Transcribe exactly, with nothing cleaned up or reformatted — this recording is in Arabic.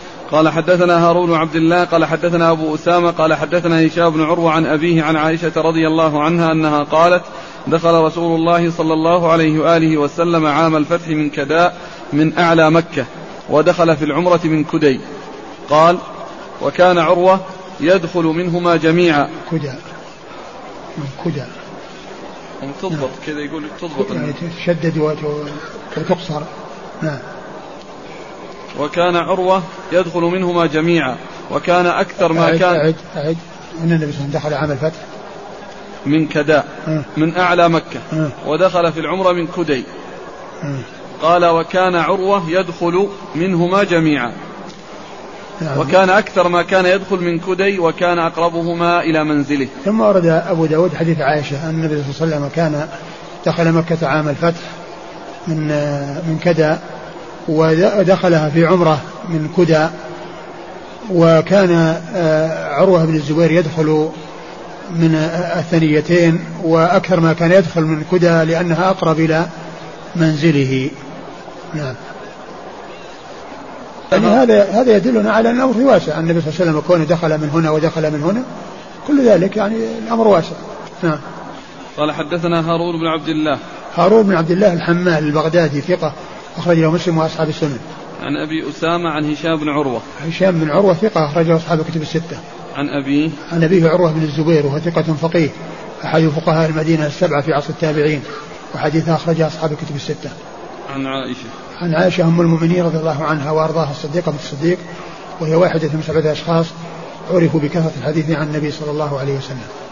قال حدثنا هارون بن عبد الله قال حدثنا أبو أسامة قال حدثنا هشام بن عروة عن أبيه عن عائشة رضي الله عنها أنها قالت دخل رسول الله صلى الله عليه وآله وسلم عام الفتح من كداء من أعلى مكة ودخل في العمرة من كدي. قال وكان عروة يدخل منهما جميعا. كدى من كدى تضبط كذا يقول تضبط يعني تشدد وتقصر. نعم. وكان عروة يدخل منهما جميعا وكان أكثر ما أعد كان أعد أعد أن النبي صلى الله عليه وسلم دخل عام الفتح من كداء أه. من أعلى مكة أه. ودخل في العمرة من كدي. أه. قال وكان عروة يدخل منهما جميعا. نعم. وكان أكثر ما كان يدخل من كدي وكان أقربهما إلى منزله. ثم ورد أبو داود حديث عائشة أن النبي صلى الله عليه وسلم كان دخل مكة عام الفتح من من كدى ودخلها في عمرة من كدى. وكان عروة بن الزبير يدخل من الثنيتين وأكثر ما كان يدخل من كدى لأنها أقرب إلى منزله. نعم. يعني هذا هذا يدلنا على أن الأمر واسع. النبي صلى الله عليه وسلم كونه دخل من هنا ودخل من هنا كل ذلك يعني الأمر واسع. نعم. قال حدثنا هارون بن عبد الله. هارون بن عبد الله الحمال البغدادي ثقة أخرج له مسلم وأصحاب السنن. عن أبي أسامة عن هشام بن عروة. هشام بن عروة ثقة أخرج له أصحاب الكتب الستة. عن أبيه. عن أبيه عروة بن الزبير وهو ثقة فقيه أحد فقهاء المدينة السبعة في عصر التابعين وحديثه أخرج أصحاب الكتب الستة. عن عائشة. عن عائشة أم المؤمنين رضي الله عنها وأرضاها الصديقة بنت الصديق وهي واحدة من سبعة أشخاص عرفوا بكثرة الحديث عن النبي صلى الله عليه وسلم.